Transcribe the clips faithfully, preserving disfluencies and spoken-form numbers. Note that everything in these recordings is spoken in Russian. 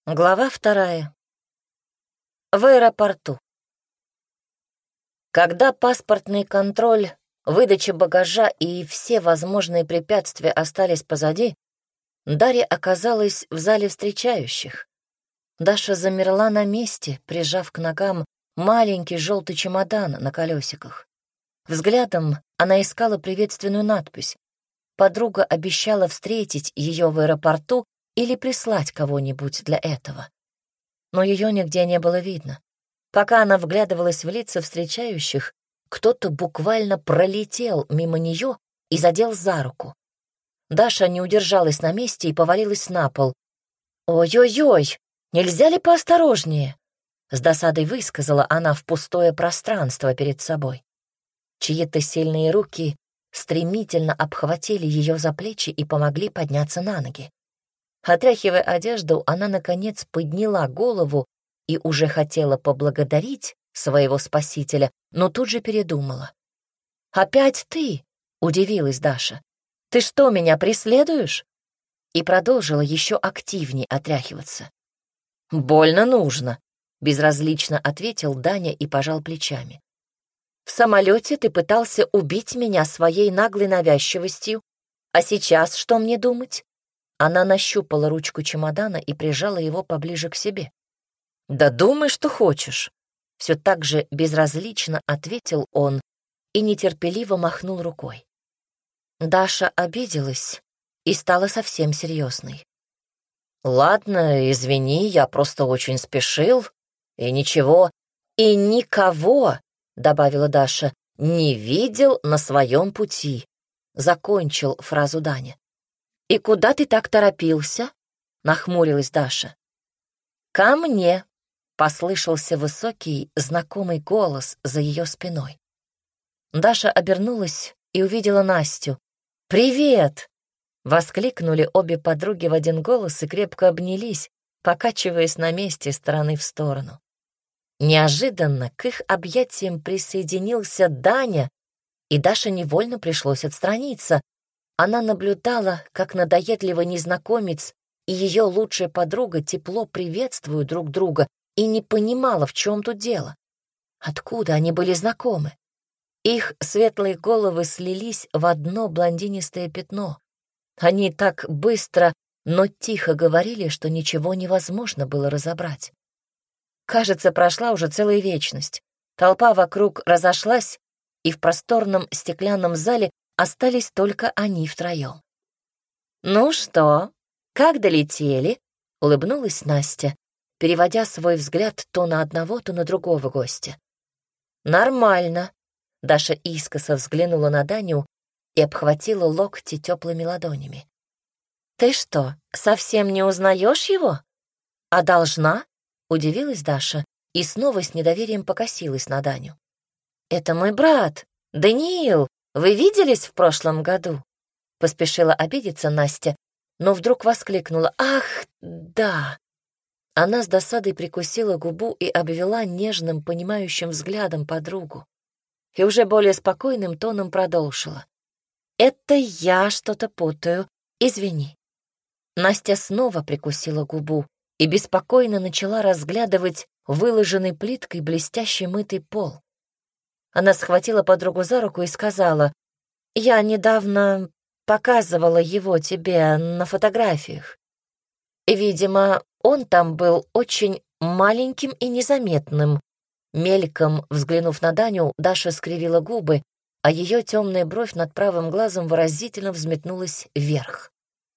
Глава вторая. В аэропорту. Когда паспортный контроль, выдача багажа и все возможные препятствия остались позади, Дарья оказалась в зале встречающих. Даша замерла на месте, прижав к ногам маленький желтый чемодан на колесиках. Взглядом она искала приветственную надпись. Подруга обещала встретить ее в аэропорту или прислать кого-нибудь для этого. Но ее нигде не было видно. Пока она вглядывалась в лица встречающих, кто-то буквально пролетел мимо нее и задел за руку. Даша не удержалась на месте и повалилась на пол. «Ой-ой-ой, нельзя ли поосторожнее?» С досадой высказала она в пустое пространство перед собой. Чьи-то сильные руки стремительно обхватили ее за плечи и помогли подняться на ноги. Отряхивая одежду, она, наконец, подняла голову и уже хотела поблагодарить своего спасителя, но тут же передумала. «Опять ты?» — удивилась Даша. «Ты что, меня преследуешь?» И продолжила еще активнее отряхиваться. «Больно нужно», — безразлично ответил Даня и пожал плечами. «В самолете ты пытался убить меня своей наглой навязчивостью, а сейчас что мне думать?» Она нащупала ручку чемодана и прижала его поближе к себе. «Да думай, что хочешь», — все так же безразлично ответил он и нетерпеливо махнул рукой. Даша обиделась и стала совсем серьезной. «Ладно, извини, я просто очень спешил, и ничего, и никого», — добавила Даша, — «не видел на своем пути», — закончил фразу Даня. «И куда ты так торопился?» — нахмурилась Даша. «Ко мне», — послышался высокий, знакомый голос за ее спиной. Даша обернулась и увидела Настю. «Привет!» — воскликнули обе подруги в один голос и крепко обнялись, покачиваясь на месте из стороны в сторону. Неожиданно к их объятиям присоединился Даня, и Даше невольно пришлось отстраниться. Она наблюдала, как надоедливый незнакомец и ее лучшая подруга тепло приветствуют друг друга, и не понимала, в чем тут дело. Откуда они были знакомы? Их светлые головы слились в одно блондинистое пятно. Они так быстро, но тихо говорили, что ничего невозможно было разобрать. Кажется, прошла уже целая вечность. Толпа вокруг разошлась, и в просторном стеклянном зале остались только они втроем. «Ну что, как долетели?» — улыбнулась Настя, переводя свой взгляд то на одного, то на другого гостя. «Нормально», — Даша искоса взглянула на Даню и обхватила локти теплыми ладонями. «Ты что, совсем не узнаешь его? А должна?» — удивилась Даша и снова с недоверием покосилась на Даню. «Это мой брат, Даниил. Вы виделись в прошлом году?» Поспешила обидеться Настя, но вдруг воскликнула: «Ах, да!» Она с досадой прикусила губу и обвела нежным, понимающим взглядом подругу. И уже более спокойным тоном продолжила: «Это я что-то путаю, извини». Настя снова прикусила губу и беспокойно начала разглядывать выложенный плиткой блестящий мытый пол. Она схватила подругу за руку и сказала: «Я недавно показывала его тебе на фотографиях. И, видимо, он там был очень маленьким и незаметным». Мельком взглянув на Даню, Даша скривила губы, а ее темная бровь над правым глазом выразительно взметнулась вверх.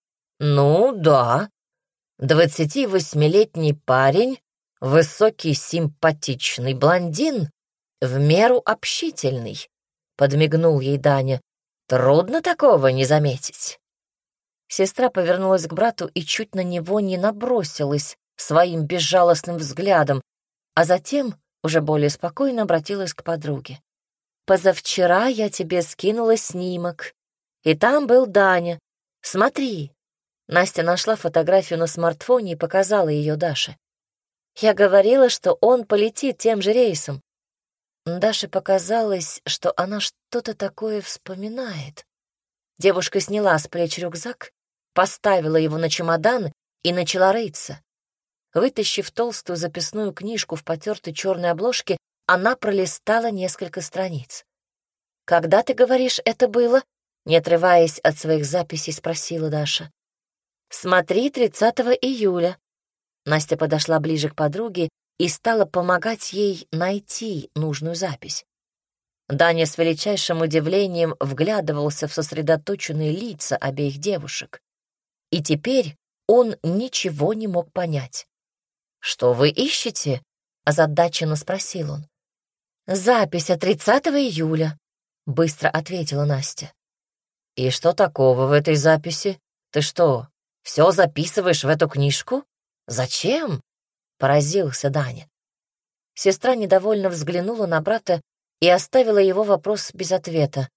«Ну да, двадцативосьмилетний парень, высокий симпатичный блондин, в меру общительный», — подмигнул ей Даня. «Трудно такого не заметить». Сестра повернулась к брату и чуть на него не набросилась своим безжалостным взглядом, а затем уже более спокойно обратилась к подруге. «Позавчера я тебе скинула снимок, и там был Даня. Смотри». Настя нашла фотографию на смартфоне и показала ее Даше. «Я говорила, что он полетит тем же рейсом». Даше показалось, что она что-то такое вспоминает. Девушка сняла с плеч рюкзак, поставила его на чемодан и начала рыться. Вытащив толстую записную книжку в потертой черной обложке, она пролистала несколько страниц. «Когда, ты говоришь, это было?» Не отрываясь от своих записей, спросила Даша. «Смотри, тридцатого июля». Настя подошла ближе к подруге и стала помогать ей найти нужную запись. Даня с величайшим удивлением вглядывался в сосредоточенные лица обеих девушек. И теперь он ничего не мог понять. «Что вы ищете?» — озадаченно спросил он. «Запись от тридцатого июля», — быстро ответила Настя. «И что такого в этой записи? Ты что, все записываешь в эту книжку? Зачем?» — поразился Даня. Сестра недовольно взглянула на брата и оставила его вопрос без ответа.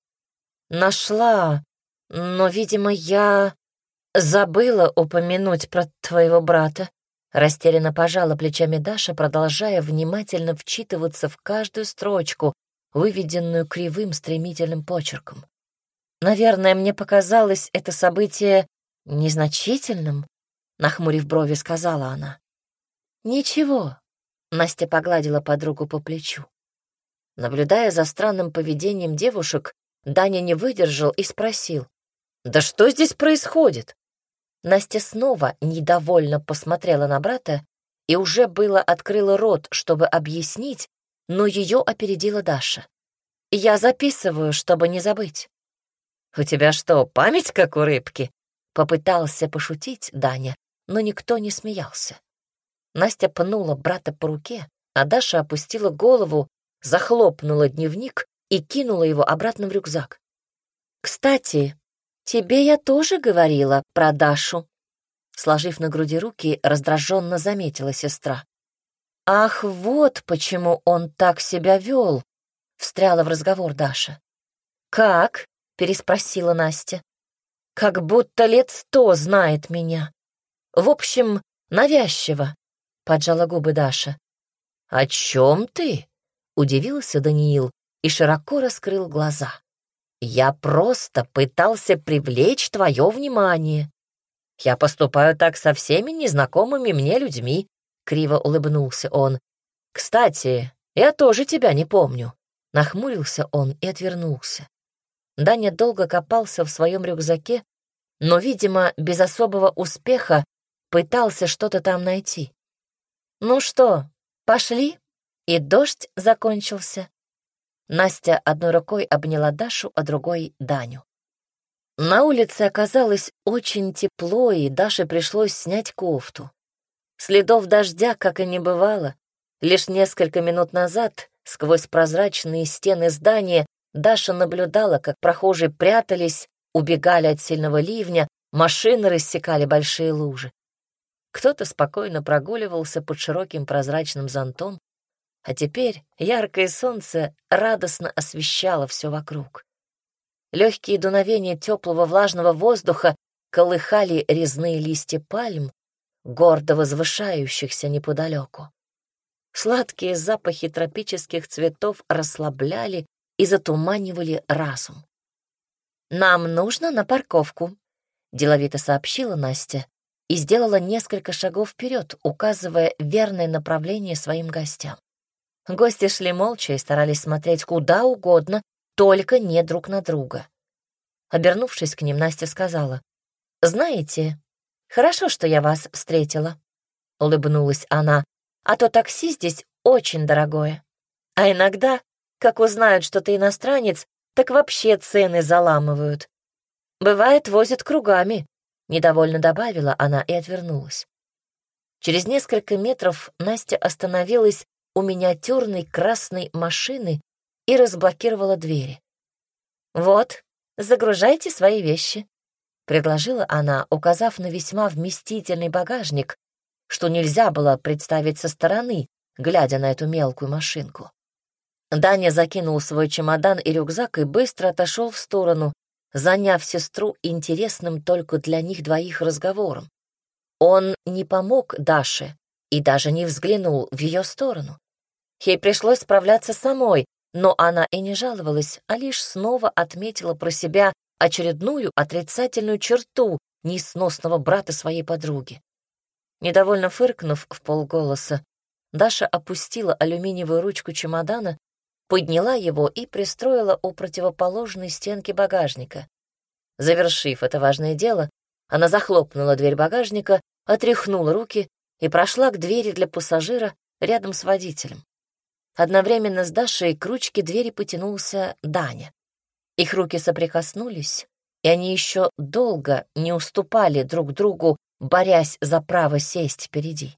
«Нашла, но, видимо, я забыла упомянуть про твоего брата», — растерянно пожала плечами Даша, продолжая внимательно вчитываться в каждую строчку, выведенную кривым стремительным почерком. «Наверное, мне показалось это событие незначительным», — нахмурив брови, сказала она. «Ничего», — Настя погладила подругу по плечу. Наблюдая за странным поведением девушек, Даня не выдержал и спросил: «Да что здесь происходит?» Настя снова недовольно посмотрела на брата и уже было открыла рот, чтобы объяснить, но ее опередила Даша. «Я записываю, чтобы не забыть». «У тебя что, память как у рыбки?» — попытался пошутить Даня, но никто не смеялся. Настя пнула брата по руке, а Даша опустила голову, захлопнула дневник и кинула его обратно в рюкзак. «Кстати, тебе я тоже говорила про Дашу», — сложив на груди руки, раздраженно заметила сестра. «Ах, вот почему он так себя вел», — встряла в разговор Даша. «Как?» — переспросила Настя. «Как будто лет сто знает меня. В общем, навязчиво», — поджала губы Даша. «О чем ты?» — удивился Даниил и широко раскрыл глаза. «Я просто пытался привлечь твое внимание. Я поступаю так со всеми незнакомыми мне людьми», — криво улыбнулся он. «Кстати, я тоже тебя не помню», — нахмурился он и отвернулся. Даня долго копался в своем рюкзаке, но, видимо, без особого успеха пытался что-то там найти. «Ну что, пошли?» И дождь закончился. Настя одной рукой обняла Дашу, а другой — Даню. На улице оказалось очень тепло, и Даше пришлось снять кофту. Следов дождя, как и не бывало. Лишь несколько минут назад, сквозь прозрачные стены здания, Даша наблюдала, как прохожие прятались, убегали от сильного ливня, машины рассекали большие лужи. Кто-то спокойно прогуливался под широким прозрачным зонтом, а теперь яркое солнце радостно освещало все вокруг. Легкие дуновения теплого влажного воздуха колыхали резные листья пальм, гордо возвышающихся неподалеку. Сладкие запахи тропических цветов расслабляли и затуманивали разум. «Нам нужно на парковку», — деловито сообщила Настя и сделала несколько шагов вперед, указывая верное направление своим гостям. Гости шли молча и старались смотреть куда угодно, только не друг на друга. Обернувшись к ним, Настя сказала: «Знаете, хорошо, что я вас встретила», — улыбнулась она, «а то такси здесь очень дорогое. А иногда, как узнают, что ты иностранец, так вообще цены заламывают. Бывает, возят кругами», — недовольно добавила она и отвернулась. Через несколько метров Настя остановилась у миниатюрной красной машины и разблокировала двери. «Вот, загружайте свои вещи», — предложила она, указав на весьма вместительный багажник, что нельзя было представить со стороны, глядя на эту мелкую машинку. Даня закинул свой чемодан и рюкзак и быстро отошел в сторону, заняв сестру интересным только для них двоих разговором. Он не помог Даше и даже не взглянул в ее сторону. Ей пришлось справляться самой, но она и не жаловалась, а лишь снова отметила про себя очередную отрицательную черту несносного брата своей подруги. Недовольно фыркнув в полголоса, Даша опустила алюминиевую ручку чемодана, подняла его и пристроила у противоположной стенки багажника. Завершив это важное дело, она захлопнула дверь багажника, отряхнула руки и прошла к двери для пассажира рядом с водителем. Одновременно с Дашей к ручке двери потянулся Даня. Их руки соприкоснулись, и они еще долго не уступали друг другу, борясь за право сесть впереди.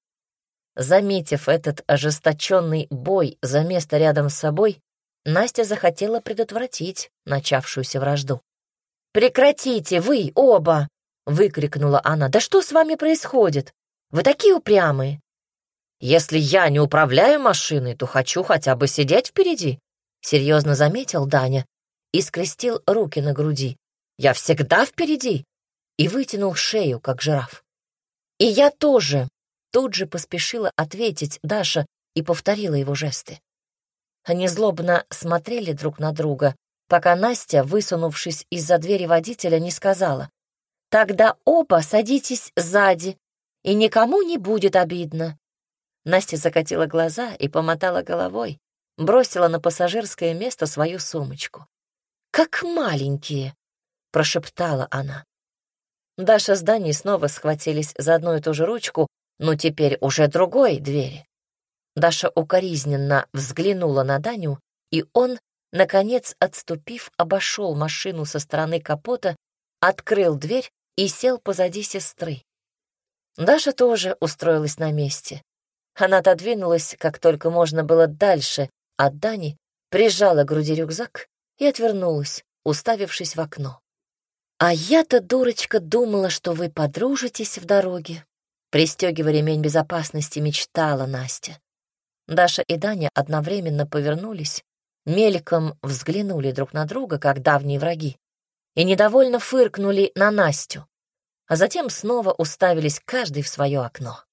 Заметив этот ожесточенный бой за место рядом с собой, Настя захотела предотвратить начавшуюся вражду. «Прекратите, вы оба!» — выкрикнула она. «Да что с вами происходит? Вы такие упрямые!» «Если я не управляю машиной, то хочу хотя бы сидеть впереди», — серьезно заметил Даня и скрестил руки на груди. «Я всегда впереди!» и вытянул шею, как жираф. «И я тоже!» — тут же поспешила ответить Даша и повторила его жесты. Они злобно смотрели друг на друга, пока Настя, высунувшись из-за двери водителя, не сказала: «Тогда оба садитесь сзади, и никому не будет обидно». Настя закатила глаза и помотала головой, бросила на пассажирское место свою сумочку. «Как маленькие!» — прошептала она. Даша с Даней снова схватились за одну и ту же ручку, но теперь уже другой двери. Даша укоризненно взглянула на Даню, и он, наконец, отступив, обошел машину со стороны капота, открыл дверь и сел позади сестры. Даша тоже устроилась на месте. Она отодвинулась, как только можно было дальше от Дани, прижала к груди рюкзак и отвернулась, уставившись в окно. «А я-то, дурочка, думала, что вы подружитесь в дороге», пристегивая ремень безопасности, мечтала Настя. Даша и Даня одновременно повернулись, мельком взглянули друг на друга, как давние враги, и недовольно фыркнули на Настю, а затем снова уставились каждый в свое окно.